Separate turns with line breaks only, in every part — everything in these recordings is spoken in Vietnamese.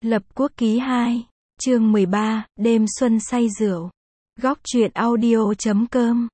Lập Quốc ký 2, chương 13, đêm xuân say rượu. Góc truyện audio.com.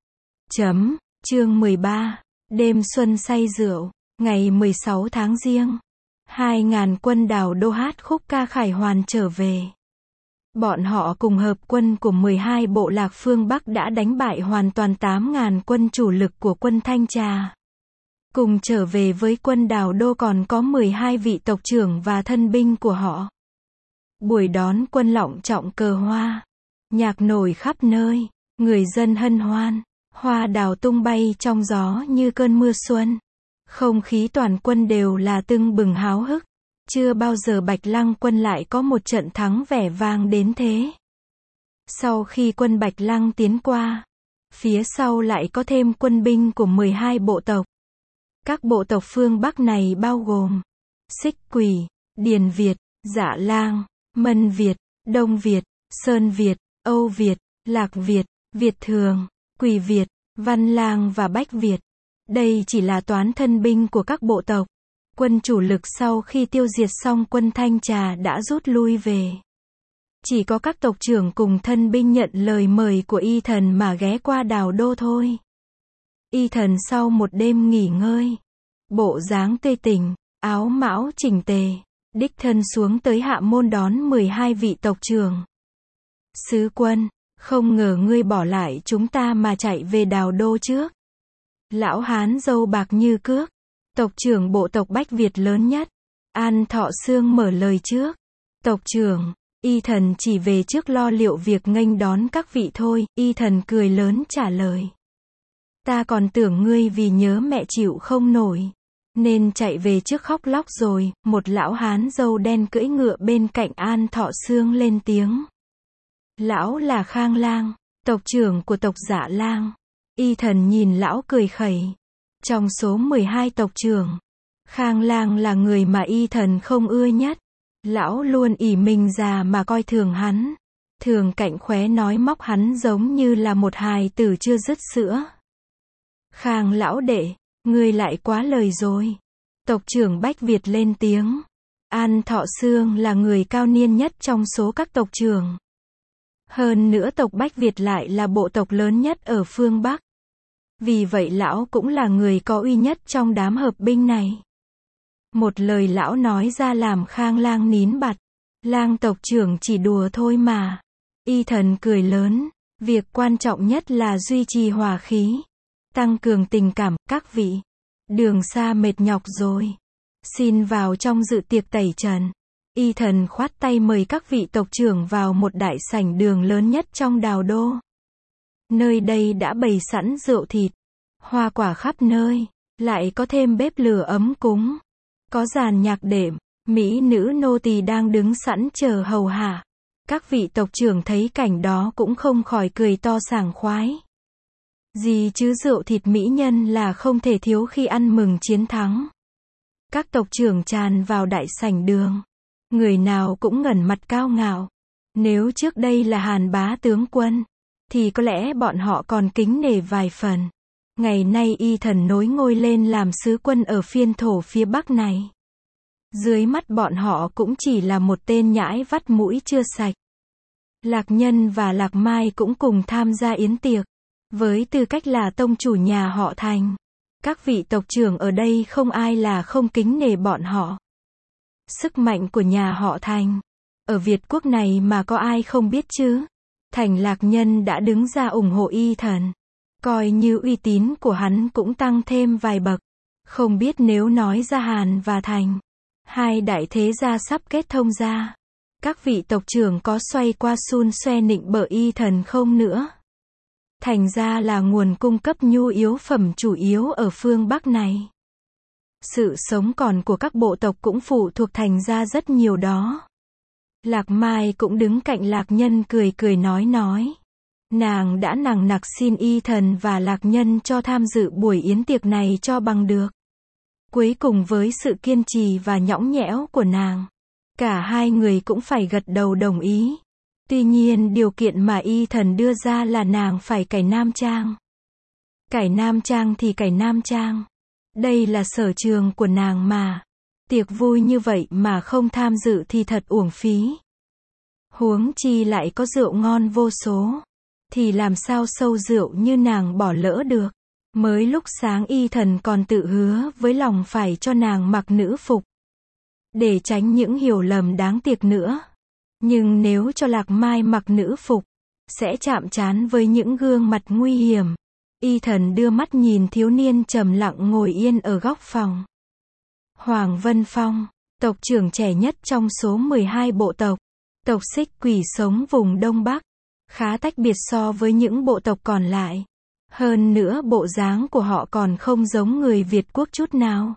Chương 13, đêm xuân say rượu. Ngày 16 tháng Giêng, 2.000 quân Đào Đô hát khúc ca khải hoàn trở về. Bọn họ cùng hợp quân của 12 bộ lạc phương Bắc đã đánh bại hoàn toàn 8.000 quân chủ lực của quân Thanh Trà. Cùng trở về với quân Đào Đô còn có 12 vị tộc trưởng và thân binh của họ. Buổi đón quân lọng trọng cờ hoa, nhạc nổi khắp nơi, người dân hân hoan, hoa đào tung bay trong gió như cơn mưa xuân. Không khí toàn quân đều là tưng bừng háo hức. Chưa bao giờ Bạch Lăng quân lại có một trận thắng vẻ vang đến thế. Sau khi quân Bạch Lăng tiến qua, phía sau lại có thêm quân binh của 12 bộ tộc. Các bộ tộc phương Bắc này bao gồm Xích Quỷ, Điền Việt, Dạ Lang, Mân Việt, Đông Việt, Sơn Việt, Âu Việt, Lạc Việt, Việt Thường, Quỷ Việt, Văn Lang và Bách Việt. Đây chỉ là toán thân binh của các bộ tộc. Quân chủ lực sau khi tiêu diệt xong quân Thanh Trà đã rút lui về. Chỉ có các tộc trưởng cùng thân binh nhận lời mời của Y Thần mà ghé qua Đào Đô thôi. Y Thần sau một đêm nghỉ ngơi, bộ dáng tươi tỉnh, áo mão chỉnh tề, đích thân xuống tới Hạ Môn đón 12 vị tộc trưởng. Sứ quân, không ngờ ngươi bỏ lại chúng ta mà chạy về Đào Đô trước. Lão hán râu bạc như cước, tộc trưởng bộ tộc Bách Việt lớn nhất, An Thọ Xương mở lời trước. Tộc trưởng, Y Thần chỉ về trước lo liệu việc nghênh đón các vị thôi. Y Thần cười lớn trả lời. Ta còn tưởng ngươi vì nhớ mẹ chịu không nổi, nên chạy về trước khóc lóc rồi. Một lão hán râu đen cưỡi ngựa bên cạnh An Thọ Xương lên tiếng. Lão là Khang Lang, tộc trưởng của tộc Dạ Lang. Y Thần nhìn lão cười khẩy. Trong số 12 tộc trưởng, Khang Lang là người mà Y Thần không ưa nhất. Lão luôn ỷ mình già mà coi thường hắn. Thường cạnh khóe nói móc hắn giống như là một hài tử chưa dứt sữa. Khang lão đệ, ngươi lại quá lời rồi. Tộc trưởng Bách Việt lên tiếng. An Thọ Xương là người cao niên nhất trong số các tộc trưởng. Hơn nữa tộc Bách Việt lại là bộ tộc lớn nhất ở phương Bắc. Vì vậy lão cũng là người có uy nhất trong đám hợp binh này. Một lời lão nói ra làm Khang Lang nín bặt. Lang tộc trưởng chỉ đùa thôi mà. Y Thần cười lớn. Việc quan trọng nhất là duy trì hòa khí, tăng cường tình cảm. Các vị, đường xa mệt nhọc rồi, xin vào trong dự tiệc tẩy trần. Y Thần khoát tay mời các vị tộc trưởng vào một đại sảnh đường lớn nhất trong Đào Đô. Nơi đây đã bày sẵn rượu thịt, hoa quả khắp nơi, lại có thêm bếp lửa ấm cúng, có dàn nhạc đệm, mỹ nữ nô tỳ đang đứng sẵn chờ hầu hạ. Các vị tộc trưởng thấy cảnh đó cũng không khỏi cười to sảng khoái. Gì chứ rượu thịt mỹ nhân là không thể thiếu khi ăn mừng chiến thắng. Các tộc trưởng tràn vào đại sảnh đường, người nào cũng ngẩng mặt cao ngạo. Nếu trước đây là Hàn bá tướng quân, thì có lẽ bọn họ còn kính nể vài phần. Ngày nay Y Thần nối ngôi lên làm sứ quân ở phiên thổ phía Bắc này. Dưới mắt bọn họ cũng chỉ là một tên nhãi vắt mũi chưa sạch. Lạc Nhân và Lạc Mai cũng cùng tham gia yến tiệc, với tư cách là tông chủ nhà họ Thành. Các vị tộc trưởng ở đây không ai là không kính nể bọn họ. Sức mạnh của nhà họ Thành ở Việt quốc này mà có ai không biết chứ. Thành Lạc Nhân đã đứng ra ủng hộ Y Thần, coi như uy tín của hắn cũng tăng thêm vài bậc. Không biết nếu nói ra Hàn và Thành, hai đại thế gia sắp kết thông ra, các vị tộc trưởng có xoay qua xun xoe nịnh bợ Y Thần không nữa. Thành ra là nguồn cung cấp nhu yếu phẩm chủ yếu ở phương Bắc này. Sự sống còn của các bộ tộc cũng phụ thuộc Thành ra rất nhiều đó. Lạc Mai cũng đứng cạnh Lạc Nhân cười cười nói. Nàng đã nằng nặc xin Y Thần và Lạc Nhân cho tham dự buổi yến tiệc này cho bằng được. Cuối cùng với sự kiên trì và nhõng nhẽo của nàng, cả hai người cũng phải gật đầu đồng ý. Tuy nhiên điều kiện mà Y Thần đưa ra là nàng phải cải nam trang. Cải nam trang thì cải nam trang. Đây là sở trường của nàng mà. Tiệc vui như vậy mà không tham dự thì thật uổng phí. Huống chi lại có rượu ngon vô số. Thì làm sao sâu rượu như nàng bỏ lỡ được. Mới lúc sáng Y Thần còn tự hứa với lòng phải cho nàng mặc nữ phục. Để tránh những hiểu lầm đáng tiếc nữa. Nhưng nếu cho Lạc Mai mặc nữ phục, sẽ chạm trán với những gương mặt nguy hiểm. Y Thần đưa mắt nhìn thiếu niên trầm lặng ngồi yên ở góc phòng. Hoàng Vân Phong, tộc trưởng trẻ nhất trong số 12 bộ tộc. Tộc Xích Quỷ sống vùng Đông Bắc. Khá tách biệt so với những bộ tộc còn lại. Hơn nữa bộ dáng của họ còn không giống người Việt quốc chút nào.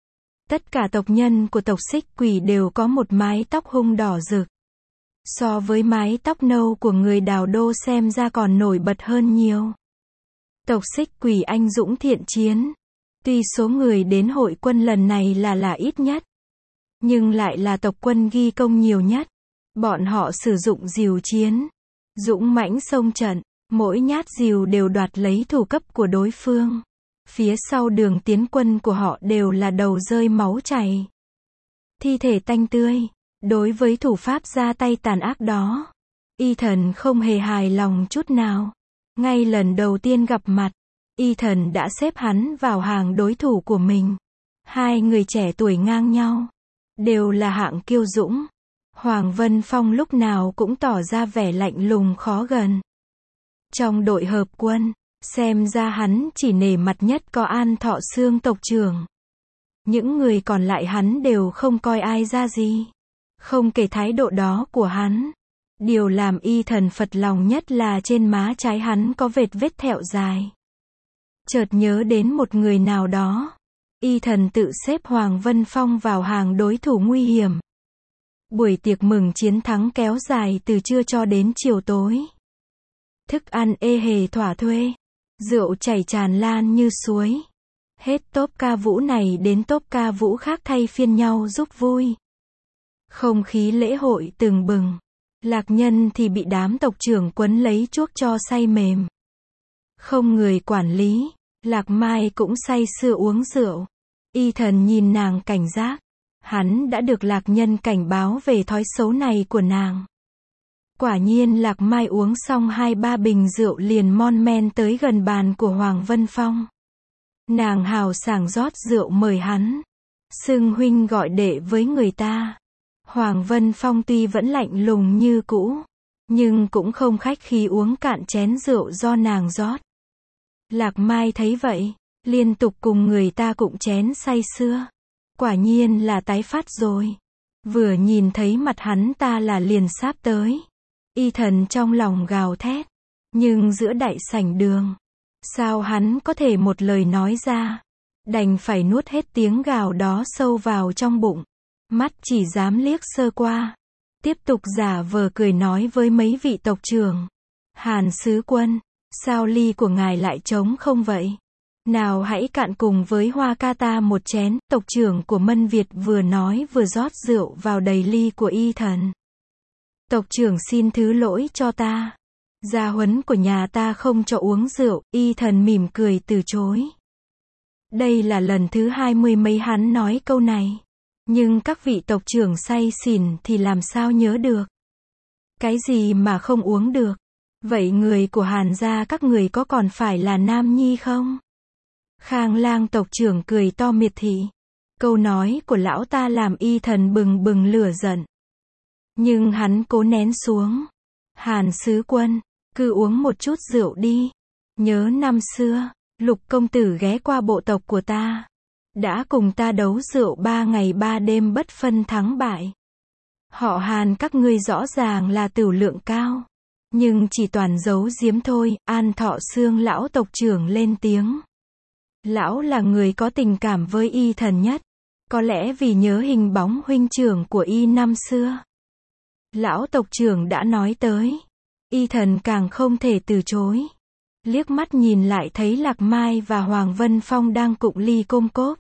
Tất cả tộc nhân của tộc Xích Quỷ đều có một mái tóc hung đỏ rực. So với mái tóc nâu của người Đào Đô xem ra còn nổi bật hơn nhiều. Tộc Xích Quỷ anh dũng thiện chiến. Tuy số người đến hội quân lần này là ít nhất, nhưng lại là tộc quân ghi công nhiều nhất. Bọn họ sử dụng rìu chiến, dũng mãnh xông trận, mỗi nhát rìu đều đoạt lấy thủ cấp của đối phương. Phía sau đường tiến quân của họ đều là đầu rơi máu chảy, thi thể tanh tươi. Đối với thủ pháp ra tay tàn ác đó, Y Thần không hề hài lòng chút nào. Ngay lần đầu tiên gặp mặt, Y Thần đã xếp hắn vào hàng đối thủ của mình. Hai người trẻ tuổi ngang nhau, đều là hạng kiêu dũng. Hoàng Vân Phong lúc nào cũng tỏ ra vẻ lạnh lùng khó gần. Trong đội hợp quân, xem ra hắn chỉ nể mặt nhất có An Thọ Xương tộc trưởng. Những người còn lại hắn đều không coi ai ra gì. Không kể thái độ đó của hắn. Điều làm Y Thần phật lòng nhất là trên má trái hắn có vết thẹo dài. Chợt nhớ đến một người nào đó. Y Thần tự xếp Hoàng Vân Phong vào hàng đối thủ nguy hiểm. Buổi tiệc mừng chiến thắng kéo dài từ trưa cho đến chiều tối. Thức ăn ê hề thỏa thuê. Rượu chảy tràn lan như suối. Hết tốp ca vũ này đến tốp ca vũ khác thay phiên nhau giúp vui. Không khí lễ hội tưng bừng. Lạc Nhân thì bị đám tộc trưởng quấn lấy chuốc cho say mềm. Không người quản lý. Lạc Mai cũng say sưa uống rượu. Y Thần nhìn nàng cảnh giác. Hắn đã được Lạc Nhân cảnh báo về thói xấu này của nàng. Quả nhiên Lạc Mai uống xong 2-3 bình rượu liền mon men tới gần bàn của Hoàng Vân Phong. Nàng hào sảng rót rượu mời hắn. Xưng huynh gọi đệ với người ta. Hoàng Vân Phong tuy vẫn lạnh lùng như cũ, nhưng cũng không khách khí uống cạn chén rượu do nàng rót. Lạc Mai thấy vậy, liên tục cùng người ta cụng chén say sưa. Quả nhiên là tái phát rồi. Vừa nhìn thấy mặt hắn ta là liền sáp tới. Y Thần trong lòng gào thét. Nhưng giữa đại sảnh đường, sao hắn có thể một lời nói ra. Đành phải nuốt hết tiếng gào đó sâu vào trong bụng. Mắt chỉ dám liếc sơ qua. Tiếp tục giả vờ cười nói với mấy vị tộc trưởng. Hàn sứ quân, sao ly của ngài lại trống không vậy? Nào hãy cạn cùng với Hoa ca ta một chén. Tộc trưởng của Mân Việt vừa nói vừa rót rượu vào đầy ly của Y Thần. Tộc trưởng xin thứ lỗi cho ta. Gia huấn của nhà ta không cho uống rượu. Y Thần mỉm cười từ chối. Đây là lần thứ 20 mấy hắn nói câu này. Nhưng các vị tộc trưởng say xỉn thì làm sao nhớ được. Cái gì mà không uống được. Vậy người của Hàn gia các người có còn phải là nam nhi không? Khang Lang tộc trưởng cười to miệt thị. Câu nói của lão ta làm Y Thần bừng bừng lửa giận. Nhưng hắn cố nén xuống. Hàn sứ quân, cứ uống một chút rượu đi. Nhớ năm xưa, Lục công tử ghé qua bộ tộc của ta. Đã cùng ta đấu rượu 3 ngày 3 đêm bất phân thắng bại. Họ Hàn các ngươi rõ ràng là tửu lượng cao. Nhưng chỉ toàn giấu giếm thôi. An Thọ Xương lão tộc trưởng lên tiếng. Lão là người có tình cảm với Y Thần nhất. Có lẽ vì nhớ hình bóng huynh trưởng của Y năm xưa. Lão tộc trưởng đã nói tới. Y Thần càng không thể từ chối. Liếc mắt nhìn lại thấy Lạc Mai và Hoàng Vân Phong đang cụng ly côm cốp.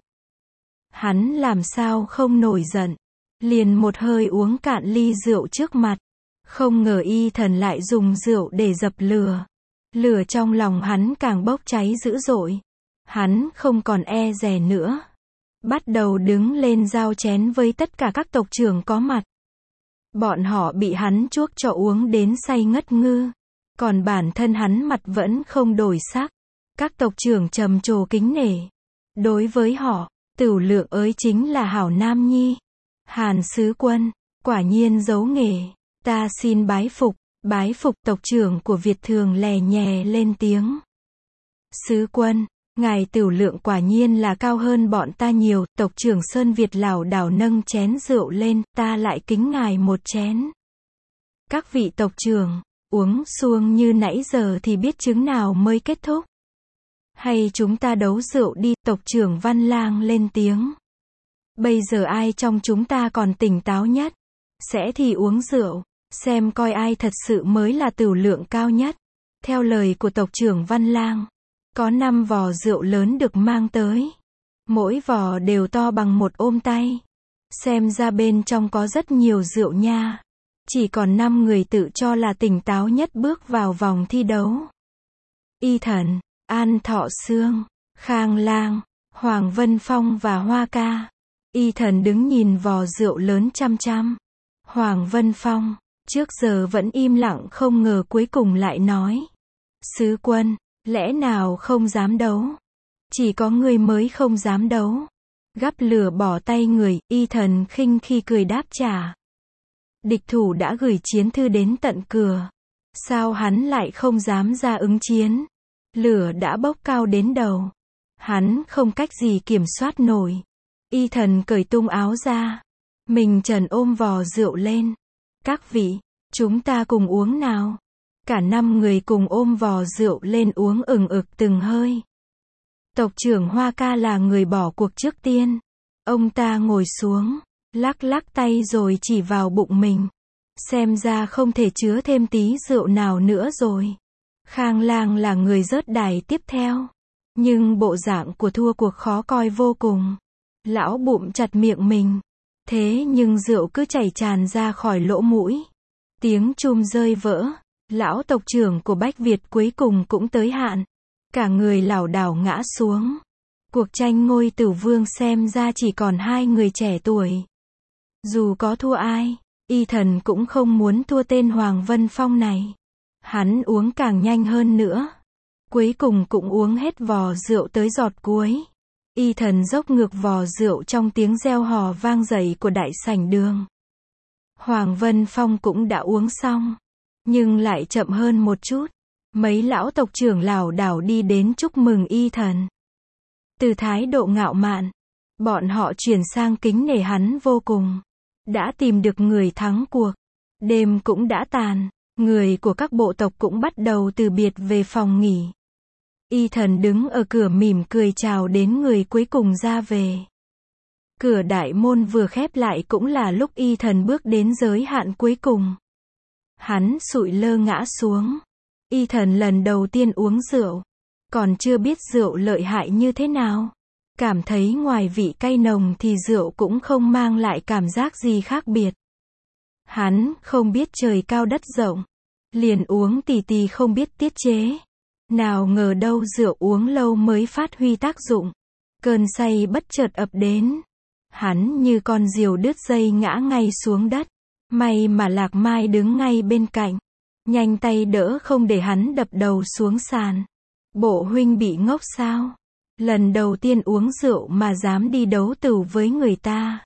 Hắn làm sao không nổi giận. Liền một hơi uống cạn ly rượu trước mặt. Không ngờ Y Thần lại dùng rượu để dập lửa. Lửa trong lòng hắn càng bốc cháy dữ dội. Hắn không còn e dè nữa. bắt đầu đứng lên giao chén với tất cả các tộc trưởng có mặt. Bọn họ bị hắn chuốc cho uống đến say ngất ngư. Còn bản thân hắn mặt vẫn không đổi sắc. Các tộc trưởng trầm trồ kính nể. Đối với họ, Tửu Lượng ấy chính là hảo nam nhi. Hàn sứ quân, quả nhiên giấu nghề. Ta xin bái phục tộc trưởng của Việt Thường lè nhè lên tiếng. Sứ quân, ngài Tửu Lượng quả nhiên là cao hơn bọn ta nhiều. Tộc trưởng Sơn Việt lảo đảo nâng chén rượu lên, ta lại kính ngài một chén. Các vị tộc trưởng, uống xuông như nãy giờ thì biết chừng nào mới kết thúc. Hay chúng ta đấu rượu đi, tộc trưởng Văn Lang lên tiếng. Bây giờ ai trong chúng ta còn tỉnh táo nhất? Sẽ thì uống rượu, xem coi ai thật sự mới là Tửu Lượng cao nhất. Theo lời của tộc trưởng Văn Lang, có 5 vò rượu lớn được mang tới. Mỗi vò đều to bằng một ôm tay. Xem ra bên trong có rất nhiều rượu nha. Chỉ còn 5 người tự cho là tỉnh táo nhất bước vào vòng thi đấu. Y Thần, An Thọ Sương, Khang Lang, Hoàng Vân Phong và Hoa Ca. Y Thần đứng nhìn vò rượu lớn chăm chăm. Hoàng Vân Phong, trước giờ vẫn im lặng không ngờ cuối cùng lại nói. Sứ quân, lẽ nào không dám đấu? Chỉ có người mới không dám đấu. Gắp lửa bỏ tay người, Y Thần khinh khi cười đáp trả. Địch thủ đã gửi chiến thư đến tận cửa. Sao hắn lại không dám ra ứng chiến? Lửa đã bốc cao đến đầu. Hắn không cách gì kiểm soát nổi. Y Thần cởi tung áo ra. Mình trần ôm vò rượu lên. Các vị, chúng ta cùng uống nào. Cả 5 người cùng ôm vò rượu lên uống ừng ực từng hơi. Tộc trưởng Hoa Ca là người bỏ cuộc trước tiên. Ông ta ngồi xuống, lắc lắc tay rồi chỉ vào bụng mình. Xem ra không thể chứa thêm tí rượu nào nữa rồi. Khang Lang là người rớt đài tiếp theo. Nhưng bộ dạng của thua cuộc khó coi vô cùng. Lão bụm chặt miệng mình. Thế nhưng rượu cứ chảy tràn ra khỏi lỗ mũi. Tiếng chum rơi vỡ. Lão tộc trưởng của Bách Việt cuối cùng cũng tới hạn. Cả người lảo đảo ngã xuống. Cuộc tranh ngôi Tửu Vương xem ra chỉ còn 2 người trẻ tuổi. Dù có thua ai, Y Thần cũng không muốn thua tên Hoàng Vân Phong này. Hắn uống càng nhanh hơn nữa. Cuối cùng cũng uống hết vò rượu tới giọt cuối. Y Thần dốc ngược vò rượu trong tiếng reo hò vang dậy của đại sảnh đường. Hoàng Vân Phong cũng đã uống xong. Nhưng lại chậm hơn một chút. Mấy lão tộc trưởng lảo đảo đi đến chúc mừng Y Thần. Từ thái độ ngạo mạn, bọn họ chuyển sang kính nể hắn vô cùng. Đã tìm được người thắng cuộc. Đêm cũng đã tàn. Người của các bộ tộc cũng bắt đầu từ biệt về phòng nghỉ. Y Thần đứng ở cửa mỉm cười chào đến người cuối cùng ra về. Cửa đại môn vừa khép lại cũng là lúc Y Thần bước đến giới hạn cuối cùng. Hắn sụi lơ ngã xuống. Y Thần lần đầu tiên uống rượu. Còn chưa biết rượu lợi hại như thế nào. Cảm thấy ngoài vị cay nồng thì rượu cũng không mang lại cảm giác gì khác biệt. Hắn không biết trời cao đất rộng. Liền uống tì tì không biết tiết chế. Nào ngờ đâu rượu uống lâu mới phát huy tác dụng. Cơn say bất chợt ập đến. Hắn như con diều đứt dây ngã ngay xuống đất. May mà Lạc Mai đứng ngay bên cạnh. Nhanh tay đỡ không để hắn đập đầu xuống sàn. Bộ huynh bị ngốc sao? Lần đầu tiên uống rượu mà dám đi đấu tửu với người ta.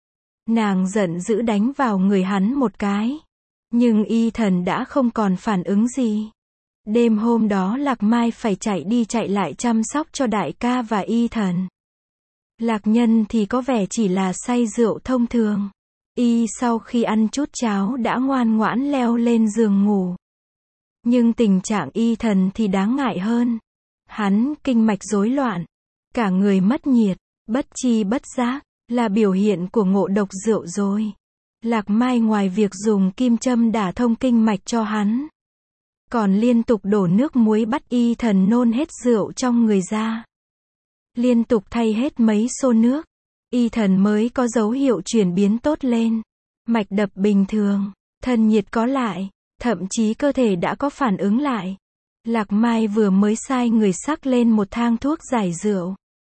Nàng giận dữ đánh vào người hắn một cái. Nhưng Y Thần đã không còn phản ứng gì. Đêm hôm đó Lạc Mai phải chạy đi chạy lại chăm sóc cho đại ca và Y Thần. Lạc Nhân thì có vẻ chỉ là say rượu thông thường. Y sau khi ăn chút cháo đã ngoan ngoãn leo lên giường ngủ. Nhưng tình trạng Y Thần thì đáng ngại hơn. Hắn kinh mạch rối loạn. Cả người mất nhiệt, bất tri bất giác, là biểu hiện của ngộ độc rượu rồi. Lạc Mai ngoài việc dùng kim châm đả thông kinh mạch cho hắn, còn liên tục đổ nước muối bắt Y Thần nôn hết rượu trong người ra. Liên tục thay hết mấy xô nước, Y Thần mới có dấu hiệu chuyển biến tốt lên. Mạch đập bình thường, thân nhiệt có lại, thậm chí cơ thể đã có phản ứng lại. Lạc Mai vừa mới sai người sắc lên một thang thuốc giải rượu.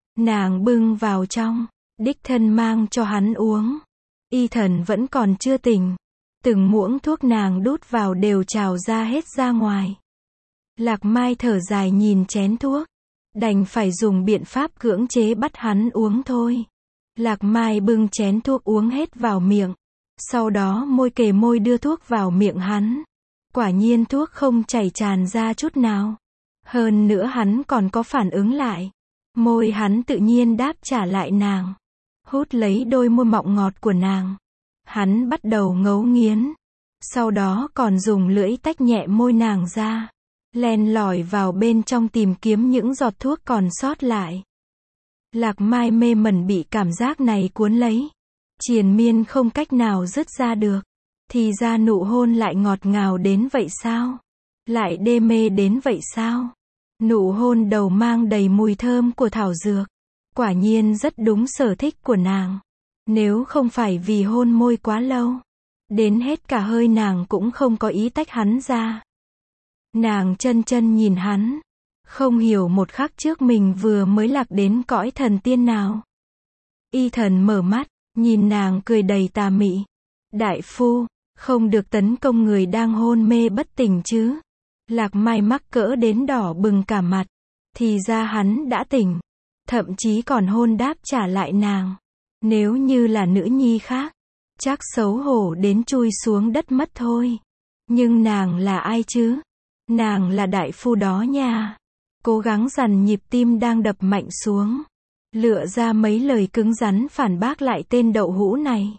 Nàng bưng vào trong, đích thân mang cho hắn uống. Y Thần vẫn còn chưa tỉnh. Từng muỗng thuốc nàng đút vào đều trào ra hết ra ngoài. Lạc Mai thở dài nhìn chén thuốc. Đành phải dùng biện pháp cưỡng chế bắt hắn uống thôi. Lạc Mai bưng chén thuốc uống hết vào miệng. Sau đó môi kề môi đưa thuốc vào miệng hắn. Quả nhiên thuốc không chảy tràn ra chút nào. Hơn nữa hắn còn có phản ứng lại. Môi hắn tự nhiên đáp trả lại nàng. Hút lấy đôi môi mọng ngọt của nàng. Hắn bắt đầu ngấu nghiến. Sau đó còn dùng lưỡi tách nhẹ môi nàng ra. Len lỏi vào bên trong tìm kiếm những giọt thuốc còn sót lại. Lạc Mai mê mẩn bị cảm giác này cuốn lấy. Triền miên không cách nào dứt ra được. Thì ra nụ hôn lại ngọt ngào đến vậy sao? Lại đê mê đến vậy sao? Nụ hôn đầu mang đầy mùi thơm của thảo dược. Quả nhiên rất đúng sở thích của nàng. Nếu không phải vì hôn môi quá lâu, đến hết cả hơi nàng cũng không có ý tách hắn ra. Nàng chân chân nhìn hắn, không hiểu một khắc trước mình vừa mới lạc đến cõi thần tiên nào. Y Thần mở mắt, nhìn nàng cười đầy tà mị. Đại phu, không được tấn công người đang hôn mê bất tỉnh chứ. Lạc Mai mắc cỡ đến đỏ bừng cả mặt. Thì ra hắn đã tỉnh. Thậm chí còn hôn đáp trả lại nàng. Nếu như là nữ nhi khác, chắc xấu hổ đến chui xuống đất mất thôi. Nhưng nàng là ai chứ? Nàng là đại phu đó nha. Cố gắng dằn nhịp tim đang đập mạnh xuống. Lựa ra mấy lời cứng rắn phản bác lại tên đậu hũ này.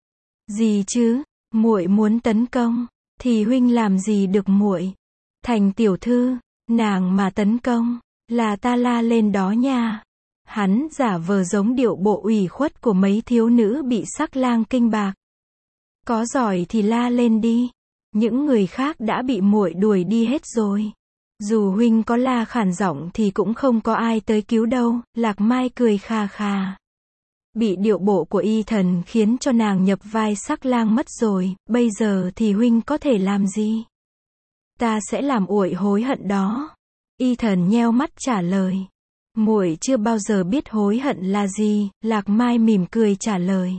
Gì chứ? Muội muốn tấn công, thì huynh làm gì được muội? Thành tiểu thư, nàng mà tấn công, là ta la lên đó nha. Hắn giả vờ giống điệu bộ ủy khuất của mấy thiếu nữ bị sắc lang kinh bạc. Có giỏi thì la lên đi. Những người khác đã bị muội đuổi đi hết rồi. Dù huynh có la khản giọng thì cũng không có ai tới cứu đâu. Lạc Mai cười khà khà. Bị điệu bộ của Y Thần khiến cho nàng nhập vai sắc lang mất rồi. Bây giờ thì huynh có thể làm gì? Ta sẽ làm muội hối hận đó. Y Thần nheo mắt trả lời. Muội chưa bao giờ biết hối hận là gì. Lạc Mai mỉm cười trả lời.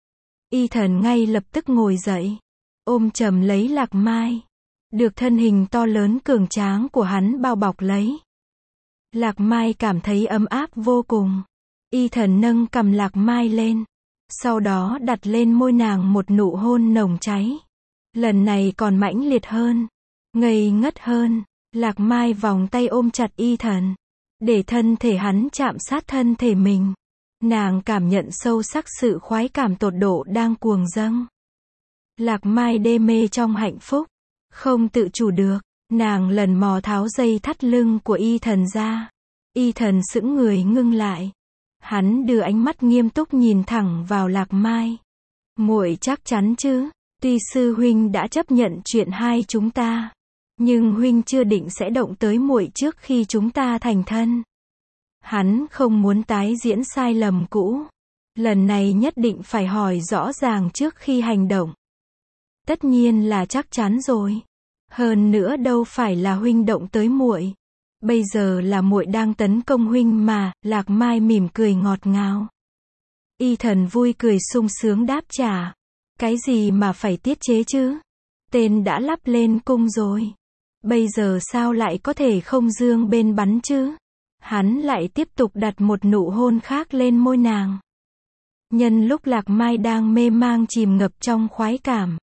Y Thần ngay lập tức ngồi dậy, ôm chầm lấy Lạc Mai. Được thân hình to lớn cường tráng của hắn bao bọc lấy. Lạc Mai cảm thấy ấm áp vô cùng. Y Thần nâng cằm Lạc Mai lên. Sau đó đặt lên môi nàng một nụ hôn nồng cháy. Lần này còn mãnh liệt hơn. Ngây ngất hơn. Lạc Mai vòng tay ôm chặt Y Thần. Để thân thể hắn chạm sát thân thể mình. Nàng cảm nhận sâu sắc sự khoái cảm tột độ đang cuồng dâng. Lạc Mai đê mê trong hạnh phúc. Không tự chủ được. Nàng lần mò tháo dây thắt lưng của Y Thần ra. Y Thần sững người ngưng lại. Hắn đưa ánh mắt nghiêm túc nhìn thẳng vào Lạc Mai. Muội chắc chắn chứ? Tuy sư huynh đã chấp nhận chuyện hai chúng ta, nhưng huynh chưa định sẽ động tới muội trước khi chúng ta thành thân. Hắn không muốn tái diễn sai lầm cũ. Lần này nhất định phải hỏi rõ ràng trước khi hành động. Tất nhiên là chắc chắn rồi. Hơn nữa đâu phải là huynh động tới muội. Bây giờ là muội đang tấn công huynh mà. Lạc Mai mỉm cười ngọt ngào. Y Thần vui cười sung sướng đáp trả. Cái gì mà phải tiết chế chứ? Tên đã lắp lên cung rồi. Bây giờ sao lại có thể không dương bên bắn chứ? Hắn lại tiếp tục đặt một nụ hôn khác lên môi nàng. Nhân lúc Lạc Mai đang mê mang chìm ngập trong khoái cảm,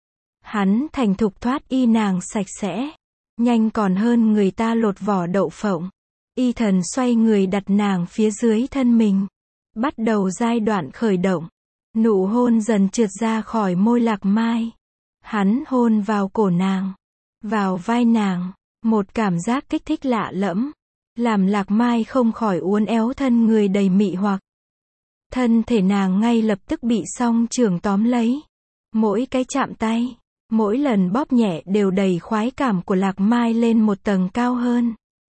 hắn thành thục thoát y nàng sạch sẽ. Nhanh còn hơn người ta lột vỏ đậu phộng. Y Thần xoay người đặt nàng phía dưới thân mình. Bắt đầu giai đoạn khởi động. Nụ hôn dần trượt ra khỏi môi Lạc Mai. Hắn hôn vào cổ nàng, vào vai nàng. Một cảm giác kích thích lạ lẫm, làm Lạc Mai không khỏi uốn éo thân người đầy mị hoặc. Thân thể nàng ngay lập tức bị song trưởng tóm lấy. Mỗi cái chạm tay, mỗi lần bóp nhẹ đều đẩy khoái cảm của Lạc Mai lên một tầng cao hơn.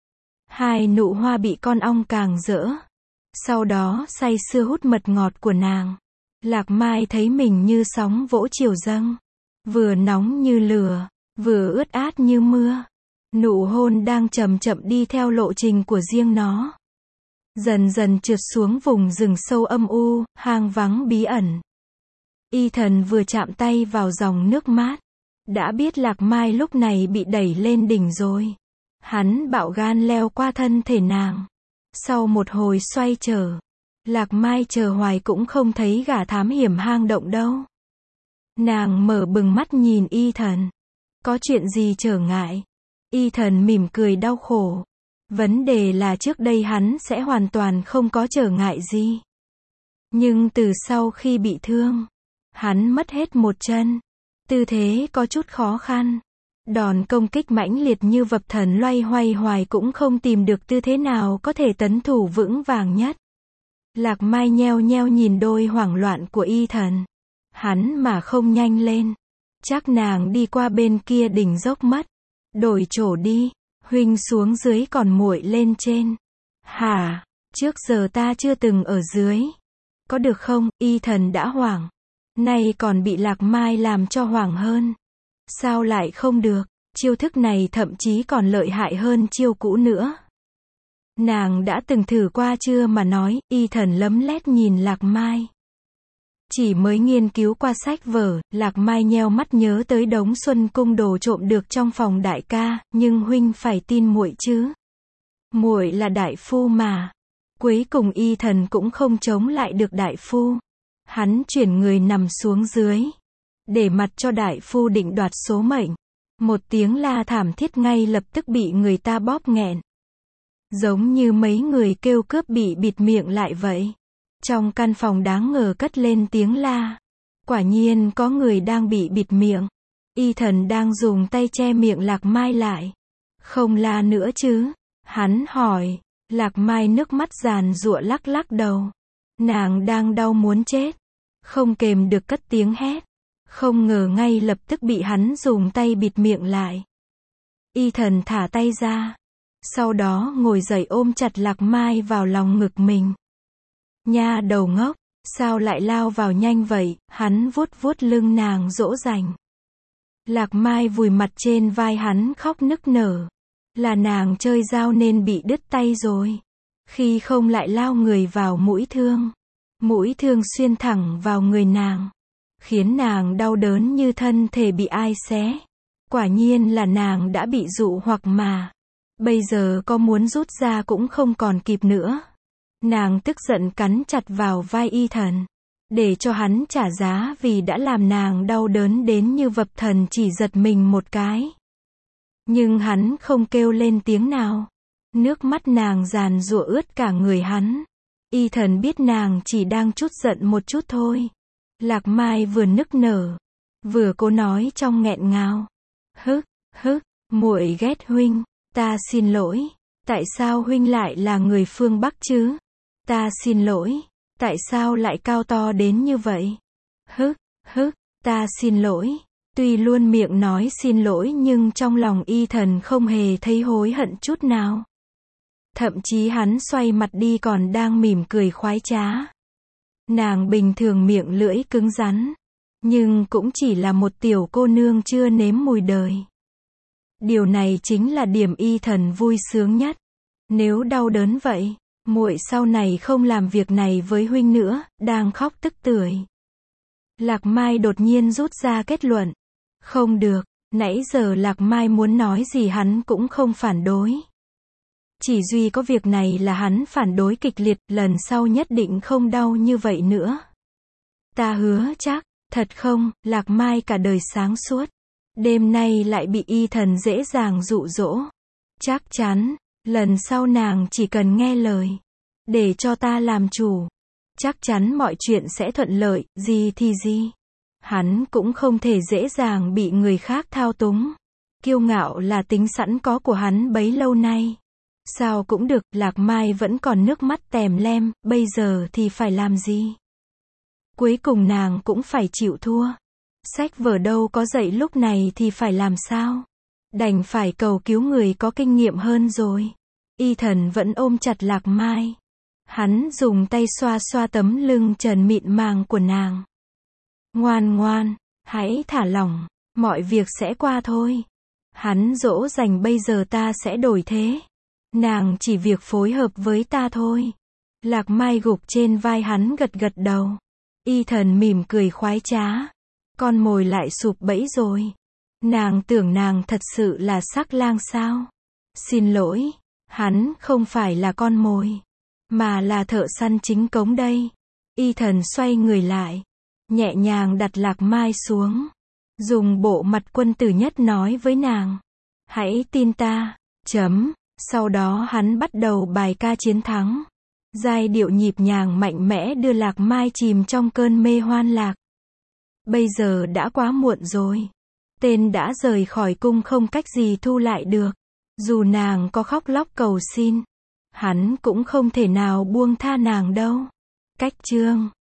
Hai nụ hoa bị con ong càng rỡ. Sau đó say sưa hút mật ngọt của nàng. Lạc Mai thấy mình như sóng vỗ chiều dâng. Vừa nóng như lửa, vừa ướt át như mưa. Nụ hôn đang chậm chậm đi theo lộ trình của riêng nó. dần dần trượt xuống vùng rừng sâu âm u, hang vắng bí ẩn. Ethan vừa chạm tay vào dòng nước mát, đã biết Lạc Mai lúc này bị đẩy lên đỉnh rồi. Hắn bạo gan leo qua thân thể nàng. Sau một hồi xoay trở, Lạc Mai chờ hoài cũng không thấy gã thám hiểm hang động đâu. Nàng mở bừng mắt nhìn Ethan. Có chuyện gì trở ngại? Ethan mỉm cười đau khổ. Vấn đề là trước đây hắn sẽ hoàn toàn không có trở ngại gì. Nhưng từ sau khi bị thương, hắn mất hết một chân. Tư thế có chút khó khăn. Đòn công kích mãnh liệt như vập thần loay hoay hoài cũng không tìm được tư thế nào có thể tấn thủ vững vàng nhất. Lạc Mai nheo nheo nhìn đôi hoảng loạn của Ethan. Hắn mà không nhanh lên, chắc nàng đi qua bên kia đỉnh dốc mất. Đổi chỗ đi, huynh xuống dưới còn muội lên trên. Hả, trước giờ ta chưa từng ở dưới. Có được không? Ethan đã hoảng. Nay còn bị Lạc Mai làm cho hoảng hơn. Sao lại không được? Chiêu thức này thậm chí còn lợi hại hơn chiêu cũ nữa. Nàng đã từng thử qua chưa mà nói, Ethan lấm lét nhìn Lạc Mai. Chỉ mới nghiên cứu qua sách vở, Lạc Mai nheo mắt nhớ tới đống Xuân Cung đồ trộm được trong phòng đại ca, nhưng huynh phải tin muội chứ. Muội là đại phu mà. Cuối cùng Ethan cũng không chống lại được đại phu. Hắn chuyển người nằm xuống dưới, để mặt cho đại phu định đoạt số mệnh. Một tiếng la thảm thiết ngay lập tức bị người ta bóp nghẹn. Giống như mấy người kêu cướp bị bịt miệng lại vậy. Trong căn phòng đáng ngờ cất lên tiếng la. Quả nhiên có người đang bị bịt miệng. Ethan đang dùng tay che miệng Lạc Mai lại. Không la nữa chứ? Hắn hỏi. Lạc Mai nước mắt giàn giụa lắc lắc đầu. Nàng đang đau muốn chết. Không kềm được cất tiếng hét. Không ngờ ngay lập tức bị hắn dùng tay bịt miệng lại. Ethan thả tay ra. Sau đó ngồi dậy ôm chặt Lạc Mai vào lòng ngực mình. Nha đầu ngốc, sao lại lao vào nhanh vậy? Hắn vuốt vuốt lưng nàng dỗ dành. Lạc Mai vùi mặt trên vai hắn khóc nức nở. Là nàng chơi dao nên bị đứt tay rồi. Khi không lại lao người vào mũi thương. Mũi thương xuyên thẳng vào người nàng. Khiến nàng đau đớn như thân thể bị ai xé. Quả nhiên là nàng đã bị dụ hoặc mà. Bây giờ có muốn rút ra cũng không còn kịp nữa. Nàng tức giận cắn chặt vào vai Ethan. Để cho hắn trả giá vì đã làm nàng đau đớn đến như vập thần chỉ giật mình một cái. Nhưng hắn không kêu lên tiếng nào. Nước mắt nàng giàn giụa ướt cả người hắn. Ethan biết nàng chỉ đang chút giận một chút thôi. Lạc Mai vừa nức nở, vừa cố nói trong nghẹn ngào. Hức, muội ghét huynh. Ta xin lỗi. Tại sao huynh lại là người phương Bắc chứ? Ta xin lỗi. Tại sao lại cao to đến như vậy? Hức, ta xin lỗi. Tuy luôn miệng nói xin lỗi nhưng trong lòng Ethan không hề thấy hối hận chút nào. Thậm chí hắn xoay mặt đi còn đang mỉm cười khoái trá. Nàng bình thường miệng lưỡi cứng rắn. Nhưng cũng chỉ là một tiểu cô nương chưa nếm mùi đời. Điều này chính là điểm Ethan vui sướng nhất. Nếu đau đớn vậy, muội sau này không làm việc này với huynh nữa, đang khóc tức tưởi. Lạc Mai đột nhiên rút ra kết luận. Không được, nãy giờ Lạc Mai muốn nói gì hắn cũng không phản đối. Chỉ duy có việc này là hắn phản đối kịch liệt, lần sau nhất định không đau như vậy nữa. Ta hứa chắc, thật không? Lạc Mai cả đời sáng suốt. Đêm nay lại bị Ethan dễ dàng dụ dỗ. Chắc chắn, lần sau nàng chỉ cần nghe lời. Để cho ta làm chủ. Chắc chắn mọi chuyện sẽ thuận lợi, gì thì gì. Hắn cũng không thể dễ dàng bị người khác thao túng. Kiêu ngạo là tính sẵn có của hắn bấy lâu nay. Sao cũng được, Lạc Mai vẫn còn nước mắt tèm lem, bây giờ thì phải làm gì? Cuối cùng nàng cũng phải chịu thua. Sách vở đâu có dạy lúc này thì phải làm sao? Đành phải cầu cứu người có kinh nghiệm hơn rồi. Ethan vẫn ôm chặt Lạc Mai. Hắn dùng tay xoa xoa tấm lưng trần mịn màng của nàng. Ngoan, hãy thả lỏng, mọi việc sẽ qua thôi. Hắn dỗ dành bây giờ ta sẽ đổi thế. Nàng chỉ việc phối hợp với ta thôi. Lạc Mai gục trên vai hắn gật gật đầu. Y Thần mỉm cười khoái trá. Con mồi lại sụp bẫy rồi. Nàng tưởng nàng thật sự là sắc lang sao? Xin lỗi, hắn không phải là con mồi, mà là thợ săn chính cống đây. Y Thần xoay người lại, nhẹ nhàng đặt Lạc Mai xuống, dùng bộ mặt quân tử nhất nói với nàng. Hãy tin ta. Sau đó hắn bắt đầu bài ca chiến thắng. Giai điệu nhịp nhàng mạnh mẽ đưa Lạc Mai chìm trong cơn mê hoan lạc. Bây giờ đã quá muộn rồi. Tên đã rời khỏi cung không cách gì thu lại được. Dù nàng có khóc lóc cầu xin, hắn cũng không thể nào buông tha nàng đâu. Cách chương